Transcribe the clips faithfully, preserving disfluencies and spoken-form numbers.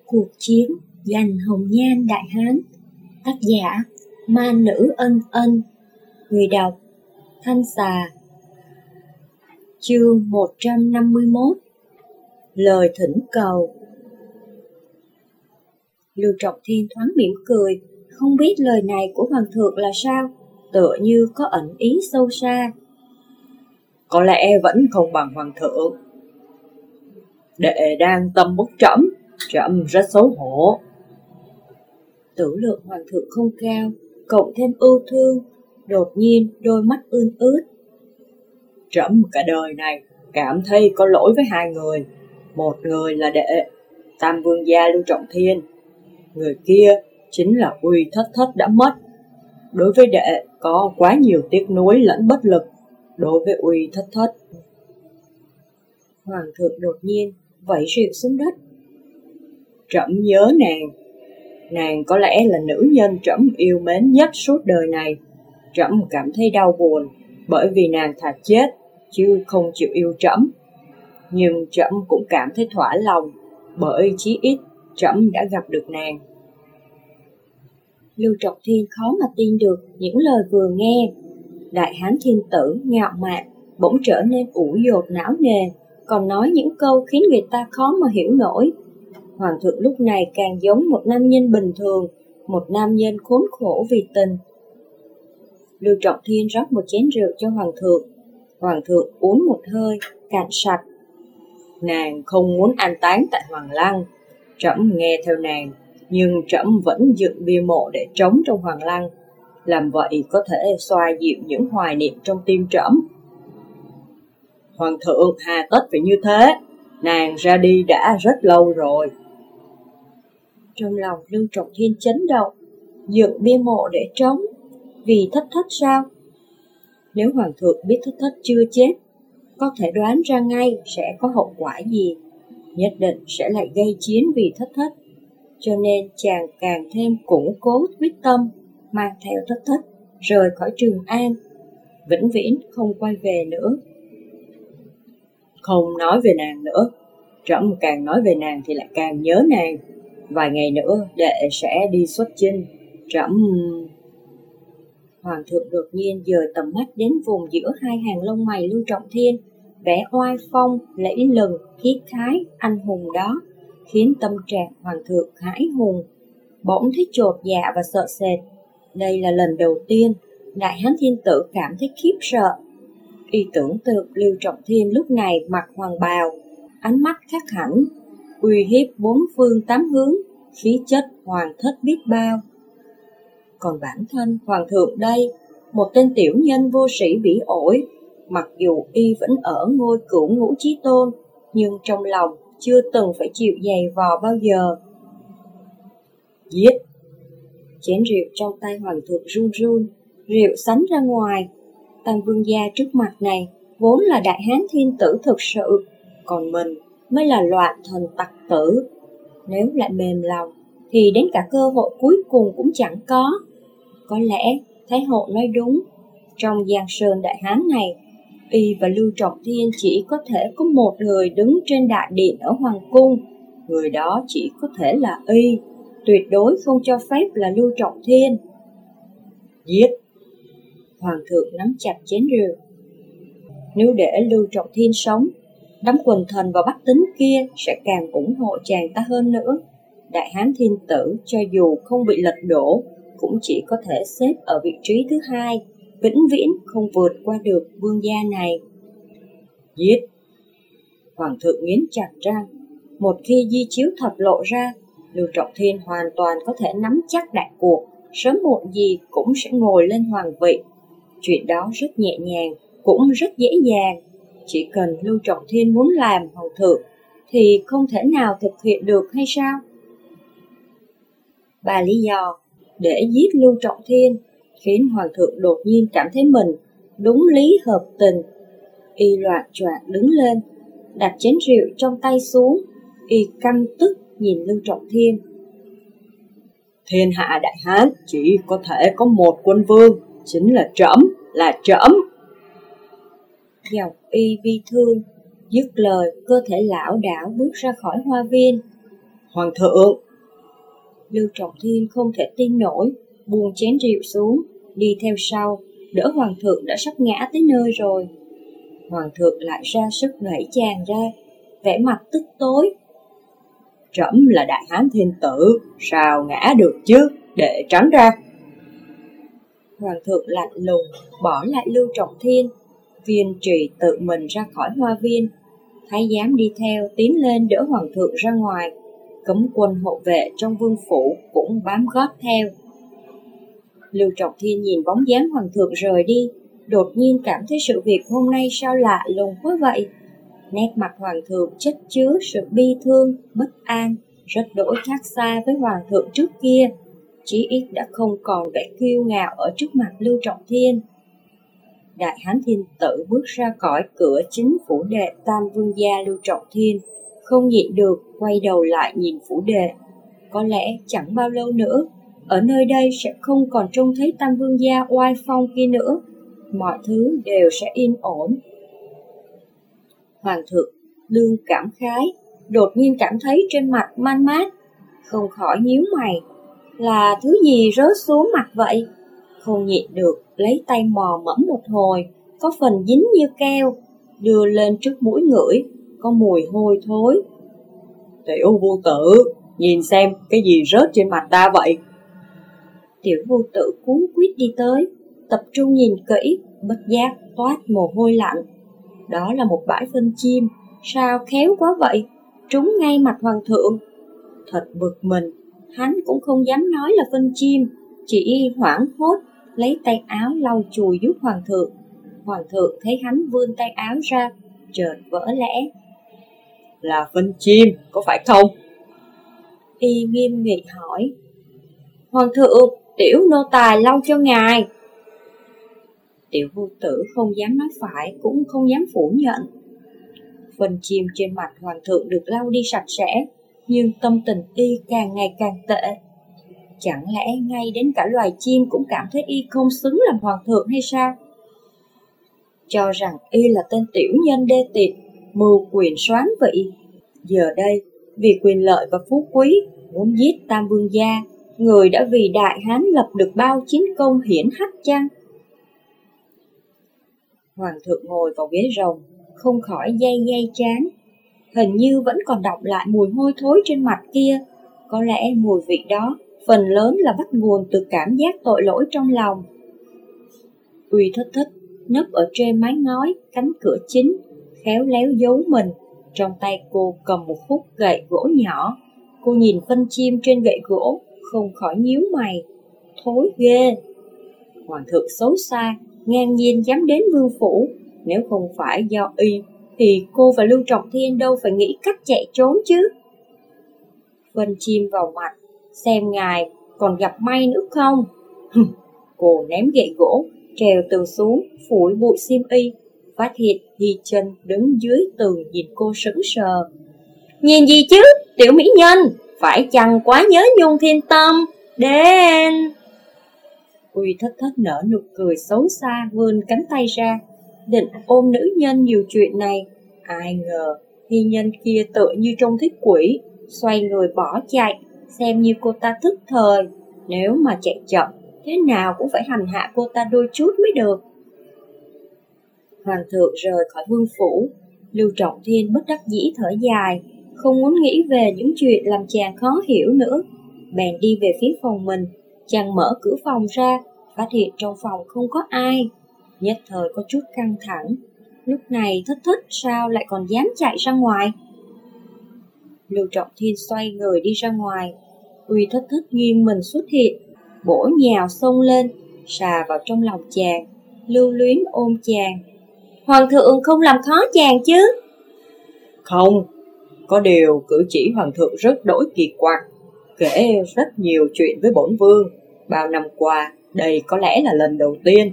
Cuộc chiến giành hồng nhan Đại Hán. Tác giả Man Nữ Ân Ân. Người đọc Thanh Xà. Chương một trăm năm mươi mốt. Lời thỉnh cầu. Lưu Trọng Thiên thoáng mỉm cười, không biết lời này của Hoàng thượng là sao, tựa như có ẩn ý sâu xa. Có lẽ vẫn không bằng Hoàng thượng. Đệ đang tâm bốc trẫm, trẫm rất xấu hổ. Tử lượng Hoàng thượng không cao, cộng thêm ưu thương, đột nhiên đôi mắt ươn ướt. Trẫm cả đời này cảm thấy có lỗi với hai người. Một người là đệ, Tam Vương gia Lưu Trọng Thiên. Người kia chính là Uy Thất Thất đã mất. Đối với đệ có quá nhiều tiếc nuối lẫn bất lực. Đối với Uy Thất Thất, Hoàng thượng đột nhiên vẫy rượu xuống đất. Trẫm nhớ nàng. Nàng có lẽ là nữ nhân trẫm yêu mến nhất suốt đời này. Trẫm cảm thấy đau buồn bởi vì nàng thà chết chứ không chịu yêu trẫm. Nhưng trẫm cũng cảm thấy thỏa lòng bởi chí ít trẫm đã gặp được nàng. Lưu Trọng Thiên khó mà tin được những lời vừa nghe. Đại Hán thiên tử ngạo mạn bỗng trở nên ủ dột não nề, còn nói những câu khiến người ta khó mà hiểu nổi. Hoàng thượng lúc này càng giống một nam nhân bình thường, một nam nhân khốn khổ vì tình. Lưu Trọng Thiên rót một chén rượu cho Hoàng thượng. Hoàng thượng uống một hơi, cạn sạch. Nàng không muốn an táng tại Hoàng Lăng. Trẫm nghe theo nàng, nhưng trẫm vẫn dựng bia mộ để trống trong Hoàng Lăng. Làm vậy có thể xoa dịu những hoài niệm trong tim trẫm. Hoàng thượng hà tất phải như thế, nàng ra đi đã rất lâu rồi. Trong lòng Lưu Trọng Thiên chấn động. Dựng bia mộ để trống vì Thất Thất sao? Nếu Hoàng thượng biết Thất Thất chưa chết, có thể đoán ra ngay sẽ có hậu quả gì. Nhất định sẽ lại gây chiến vì Thất Thất. Cho nên chàng càng thêm củng cố quyết tâm mang theo Thất Thất rời khỏi Trường An, vĩnh viễn không quay về nữa. Không nói về nàng nữa. Trẫm càng nói về nàng thì lại càng nhớ nàng. Vài ngày nữa đệ sẽ đi xuất chinh. Trẫm... Hoàng thượng đột nhiên dời tầm mắt đến vùng giữa hai hàng lông mày Lưu Trọng Thiên, vẻ oai phong, lẫy lừng, khí khái, anh hùng đó, khiến tâm trạng Hoàng thượng hãi hùng, bỗng thấy chột dạ và sợ sệt. Đây là lần đầu tiên Đại Hán thiên tử cảm thấy khiếp sợ. Y tưởng tượng Lưu Trọng Thiên lúc này mặc hoàng bào, ánh mắt khác hẳn, uy hiếp bốn phương tám hướng, khí chất hoàng thất biết bao. Còn bản thân Hoàng thượng đây, một tên tiểu nhân vô sĩ bỉ ổi, mặc dù y vẫn ở ngôi cửu ngũ chí tôn, nhưng trong lòng chưa từng phải chịu giày vò bao giờ. Giết! Chén rượu trong tay Hoàng thượng run run, rượu sánh ra ngoài. Tam Vương gia trước mặt này vốn là Đại Hán thiên tử thực sự, còn mình mới là loạn thần tặc tử. Nếu lại mềm lòng thì đến cả cơ hội cuối cùng cũng chẳng có. Có lẽ Thái hậu nói đúng, trong Giang Sơn Đại Hán này, y và Lưu Trọng Thiên chỉ có thể có một người đứng trên đại điện ở Hoàng cung. Người đó chỉ có thể là y, tuyệt đối không cho phép là Lưu Trọng Thiên. Giết! Hoàng thượng nắm chặt chén rượu. Nếu để Lưu Trọng Thiên sống, đám quần thần và bách tính kia sẽ càng ủng hộ chàng ta hơn nữa. Đại Hán thiên tử cho dù không bị lật đổ, cũng chỉ có thể xếp ở vị trí thứ hai, vĩnh viễn không vượt qua được vương gia này. Giết! Hoàng thượng nghiến chặt răng. Một khi di chiếu thật lộ ra, Lưu Trọng Thiên hoàn toàn có thể nắm chắc đại cuộc, sớm muộn gì cũng sẽ ngồi lên hoàng vị. Chuyện đó rất nhẹ nhàng, cũng rất dễ dàng. Chỉ cần Lưu Trọng Thiên muốn làm hoàng thượng thì không thể nào thực hiện được hay sao? Ba lý do để giết Lưu Trọng Thiên khiến Hoàng thượng đột nhiên cảm thấy mình đúng lý hợp tình. Y loạn choạng đứng lên, đặt chén rượu trong tay xuống. Y căm tức nhìn Lưu Trọng Thiên. Thiên hạ Đại Hán chỉ có thể có một quân vương, chính là trẫm, là trẫm. Giọng Y bi thương, dứt lời cơ thể lão đảo bước ra khỏi hoa viên. Hoàng thượng! Lưu Trọng Thiên không thể tin nổi, buông chén rượu xuống, đi theo sau, đỡ Hoàng thượng đã sắp ngã tới nơi rồi. Hoàng thượng lại ra sức đẩy chàng ra, vẻ mặt tức tối. Trẫm là đại hán thiên tử, sao ngã được chứ, để tránh ra. Hoàng thượng lạnh lùng, bỏ lại Lưu Trọng Thiên. Viên trì tự mình ra khỏi hoa viên. Thái giám đi theo, tiến lên đỡ Hoàng thượng ra ngoài. Cấm quân hộ vệ trong vương phủ cũng bám gót theo. Lưu Trọng Thiên nhìn bóng dáng Hoàng thượng rời đi, đột nhiên cảm thấy sự việc hôm nay sao lạ lùng quá vậy. Nét mặt Hoàng thượng chất chứa sự bi thương, bất an, rất đổi khác xa với Hoàng thượng trước kia. Chí ít đã không còn vẻ kiêu ngạo ở trước mặt Lưu Trọng Thiên. Đại hán thiên tử bước ra khỏi cửa chính phủ đệ Tam Vương gia Lưu Trọng Thiên, không nhịn được quay đầu lại nhìn phủ đệ. Có lẽ chẳng bao lâu nữa, ở nơi đây sẽ không còn trông thấy Tam Vương gia oai phong kia nữa, mọi thứ đều sẽ yên ổn. Hoàng thượng đương cảm khái, đột nhiên cảm thấy trên mặt man mát, không khỏi nhíu mày. Là thứ gì rớt xuống mặt vậy? Không nhịn được, lấy tay mò mẫm một hồi, có phần dính như keo, đưa lên trước mũi ngửi, có mùi hôi thối. Tiểu vô tử, nhìn xem cái gì rớt trên mặt ta vậy? Tiểu vô tử cuống quýt đi tới, tập trung nhìn kỹ, bất giác toát mồ hôi lạnh. Đó là một bãi phân chim, sao khéo quá vậy, trúng ngay mặt Hoàng thượng. Thật bực mình, hắn cũng không dám nói là phân chim, chỉ hoảng hốt lấy tay áo lau chùi giúp Hoàng thượng. Hoàng thượng thấy hắn vươn tay áo ra, chợt vỡ lẽ. Là phân chim, có phải không? Y nghiêm nghị hỏi. Hoàng thượng, tiểu nô tài lau cho ngài. Tiểu vô tử không dám nói phải, cũng không dám phủ nhận. Phân chim trên mặt Hoàng thượng được lau đi sạch sẽ, nhưng tâm tình y càng ngày càng tệ. Chẳng lẽ ngay đến cả loài chim cũng cảm thấy y không xứng làm Hoàng thượng hay sao? Cho rằng y là tên tiểu nhân đê tiện, mưu quyền soán vị. Giờ đây, vì quyền lợi và phú quý, muốn giết Tam Vương gia, người đã vì đại hán lập được bao chiến công hiển hách chăng? Hoàng thượng ngồi vào ghế rồng, không khỏi day day chán. Hình như vẫn còn đọng lại mùi hôi thối trên mặt kia. Có lẽ mùi vị đó phần lớn là bắt nguồn từ cảm giác tội lỗi trong lòng. Uy Thất Thất nấp ở trên mái ngói cánh cửa chính, khéo léo giấu mình. Trong tay cô cầm một khúc gậy gỗ nhỏ. Cô nhìn phân chim trên gậy gỗ, không khỏi nhíu mày. Thối ghê! Hoàng thượng xấu xa, ngang nhiên dám đến vương phủ. Nếu không phải do y, thì cô và Lưu Trọng Thiên đâu phải nghĩ cách chạy trốn chứ. Phân chim vào mặt, xem ngài còn gặp may nữa không? Cô ném gậy gỗ, trèo tường xuống, phủi bụi xiêm y, phát hiện Hi Chân đứng dưới tường nhìn cô sững sờ. Nhìn gì chứ, tiểu mỹ nhân, phải chăng quá nhớ Nhung Thiên Tâm? Đến! Uy Thất Thất nở nụ cười xấu xa, vươn cánh tay ra, định ôm nữ nhân nhiều chuyện này. Ai ngờ Hi Nhân kia tựa như trông thấy quỷ, xoay người bỏ chạy, xem như cô ta thức thời. Nếu mà chạy chậm, thế nào cũng phải hành hạ cô ta đôi chút mới được. Hoàng thượng rời khỏi vương phủ, Lưu Trọng Thiên bất đắc dĩ thở dài, không muốn nghĩ về những chuyện làm chàng khó hiểu nữa. Bèn đi về phía phòng mình, chàng mở cửa phòng ra, phát hiện trong phòng không có ai. Nhất thời có chút căng thẳng, lúc này Thất Thất sao lại còn dám chạy ra ngoài? Lưu Trọng Thiên xoay người đi ra ngoài, Uy Thất Thất nghiêng mình xuất hiện, bổ nhào xông lên, xà vào trong lòng chàng, lưu luyến ôm chàng. Hoàng thượng không làm khó chàng chứ? Không, có điều cử chỉ Hoàng thượng rất đổi kỳ quặc, kể rất nhiều chuyện với bổn vương. Bao năm qua, đây có lẽ là lần đầu tiên.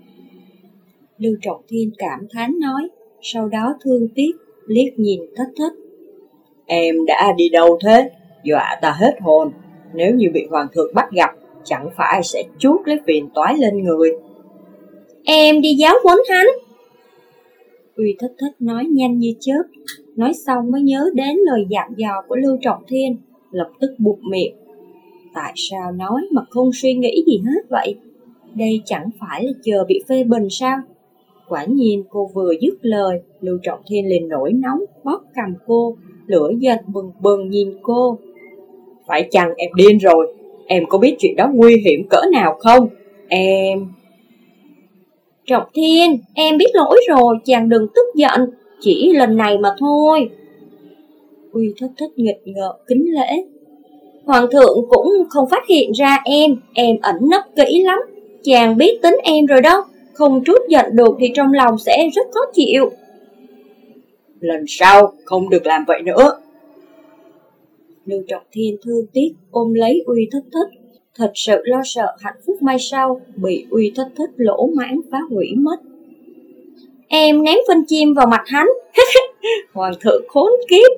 Lưu Trọng Thiên cảm thán nói, sau đó thương tiếc liếc nhìn Thất Thất. Em đã đi đâu thế? Dọa ta hết hồn. Nếu như bị Hoàng thượng bắt gặp, chẳng phải sẽ chuốt lấy phiền toái lên người. Em đi giáo huấn hắn. Uy Thất Thất nói nhanh như chớp, nói xong mới nhớ đến lời dặn dò của Lưu Trọng Thiên, lập tức buột miệng. Tại sao nói mà không suy nghĩ gì hết vậy? Đây chẳng phải là chờ bị phê bình sao? Quả nhiên cô vừa dứt lời, Lưu Trọng Thiên liền nổi nóng, bóp cằm cô, lửa giận bừng bừng nhìn cô. Phải chăng em điên rồi? Em có biết chuyện đó nguy hiểm cỡ nào không? Em... Trọng Thiên, em biết lỗi rồi, chàng đừng tức giận, chỉ lần này mà thôi. Uy Thất Thất nghịch ngợm kính lễ. Hoàng thượng cũng không phát hiện ra em, em ẩn nấp kỹ lắm, chàng biết tính em rồi đó, không trút giận được thì trong lòng sẽ rất khó chịu. Lần sau không được làm vậy nữa. Lưu Trọng Thiên thương tiếc ôm lấy Uy Thất Thất, thật sự lo sợ hạnh phúc mai sau bị Uy Thất Thất lỗ mãng phá hủy mất. Em ném phân chim vào mặt hắn. Hoàng thượng khốn kiếp.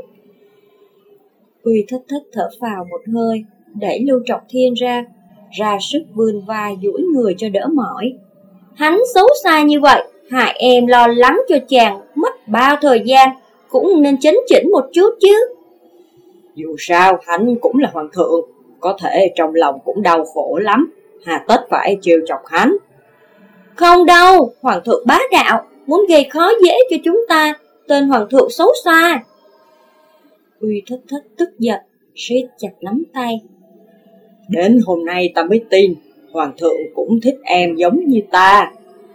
Uy Thất Thất thở phào một hơi, đẩy Lưu Trọng Thiên ra, ra sức vươn vai duỗi người cho đỡ mỏi. Hắn xấu xa như vậy, hại em lo lắng cho chàng mất bao thời gian, cũng nên chấn chỉnh một chút chứ. Dù sao hắn cũng là hoàng thượng, có thể trong lòng cũng đau khổ lắm, hà tất phải trêu chọc hắn. Không đâu, hoàng thượng bá đạo, muốn gây khó dễ cho chúng ta, tên hoàng thượng xấu xa. Uy Thất Thất tức giận, siết chặt nắm tay. Đến hôm nay ta mới tin, hoàng thượng cũng thích em giống như ta.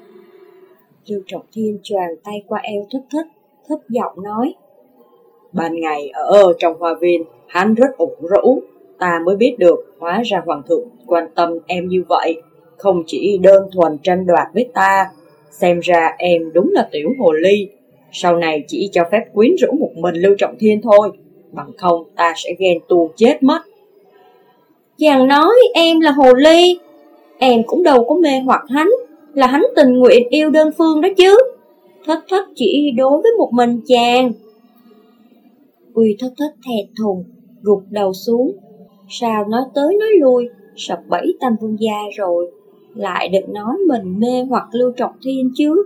Lưu Trọng Thiên choàng tay qua eo Thất Thất, thấp giọng nói. Ban ngày ở trong hoa viên, hắn rất ủ rũ, ta mới biết được hóa ra hoàng thượng quan tâm em như vậy, không chỉ đơn thuần tranh đoạt với ta. Xem ra em đúng là tiểu hồ ly, sau này chỉ cho phép quyến rũ một mình Lưu Trọng Thiên thôi, bằng không ta sẽ ghen tuông chết mất. Chàng nói em là hồ ly, em cũng đâu có mê hoặc hắn, là hắn tình nguyện yêu đơn phương đó chứ. Thất Thất chỉ đối với một mình chàng. Uy Thất Thất thẹn thùng, gục đầu xuống. Sao nói tới nói lui, sập bẫy Tam Vương gia rồi, lại định nói mình mê hoặc Lưu Trọng Thiên chứ.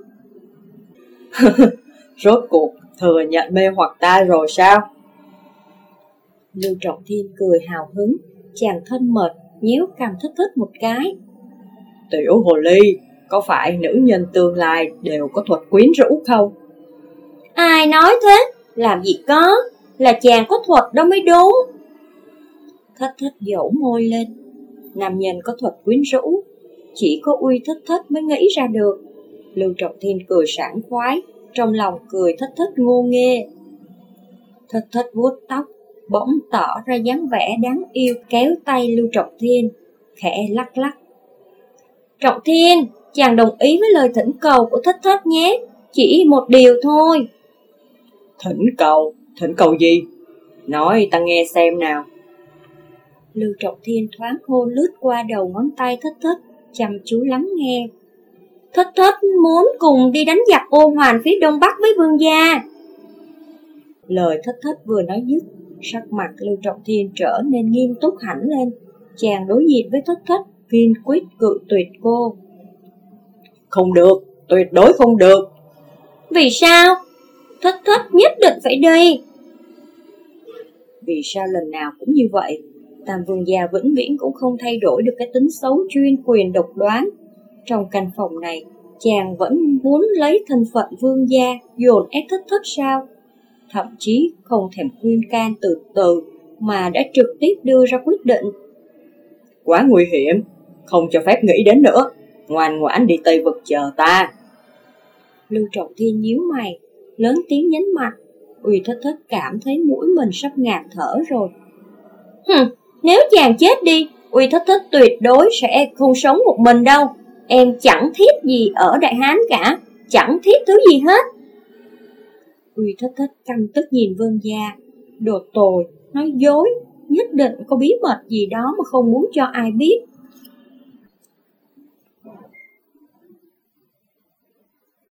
Rốt cuộc thừa nhận mê hoặc ta rồi sao? Lưu Trọng Thiên cười hào hứng, chàng thân mệt, nhéo cằm Thất Thất một cái. Tiểu hồ ly, có phải nữ nhân tương lai đều có thuật quyến rũ không? Ai nói thế? Làm gì có, là chàng có thuật đâu mới đúng. Thất Thất dỗ môi lên. Nam nhân có thuật quyến rũ, chỉ có Uy Thất Thất mới nghĩ ra được. Lưu Trọng Thiên cười sảng khoái, trong lòng cười Thất Thất ngô nghê. Thất Thất vuốt tóc, bỗng tỏ ra dáng vẻ đáng yêu, kéo tay Lưu Trọng Thiên, khẽ lắc lắc. Trọng Thiên, chàng đồng ý với lời thỉnh cầu của Thất Thất nhé, chỉ một điều thôi. Thỉnh cầu? Thỉnh cầu gì? Nói ta nghe xem nào. Lưu Trọng Thiên thoáng hôn lướt qua đầu ngón tay Thất Thất, chăm chú lắng nghe. Thất Thất muốn cùng đi đánh giặc Ô Hoàn phía đông bắc với vương gia. Lời Thất Thất vừa nói dứt, sắc mặt Lưu Trọng Thiên trở nên nghiêm túc hẳn lên. Chàng đối diện với Thất Thất, kiên quyết cự tuyệt cô. Không được, tuyệt đối không được. Vì sao? Thất Thất nhất định phải đi. Vì sao lần nào cũng như vậy? Tam Vương gia vĩnh viễn cũng không thay đổi được cái tính xấu chuyên quyền độc đoán. Trong căn phòng này, chàng vẫn muốn lấy thân phận vương gia dồn ép Thất Thất sao? Thậm chí không thèm khuyên can từ từ mà đã trực tiếp đưa ra quyết định. Quá nguy hiểm, không cho phép nghĩ đến nữa, ngoan ngoãn đi Tây Vực chờ ta. Lưu Trọng Thiên nhíu mày, lớn tiếng nhấn mạnh. Uy Thất Thất cảm thấy mũi mình sắp ngạt thở rồi. Hừm, nếu chàng chết đi, Uy Thất Thất tuyệt đối sẽ không sống một mình đâu. Em chẳng thiết gì ở Đại Hán cả, chẳng thiết thứ gì hết. Uy Thất Thất căm tức nhìn vương gia, đồ tồi, nói dối, nhất định có bí mật gì đó mà không muốn cho ai biết.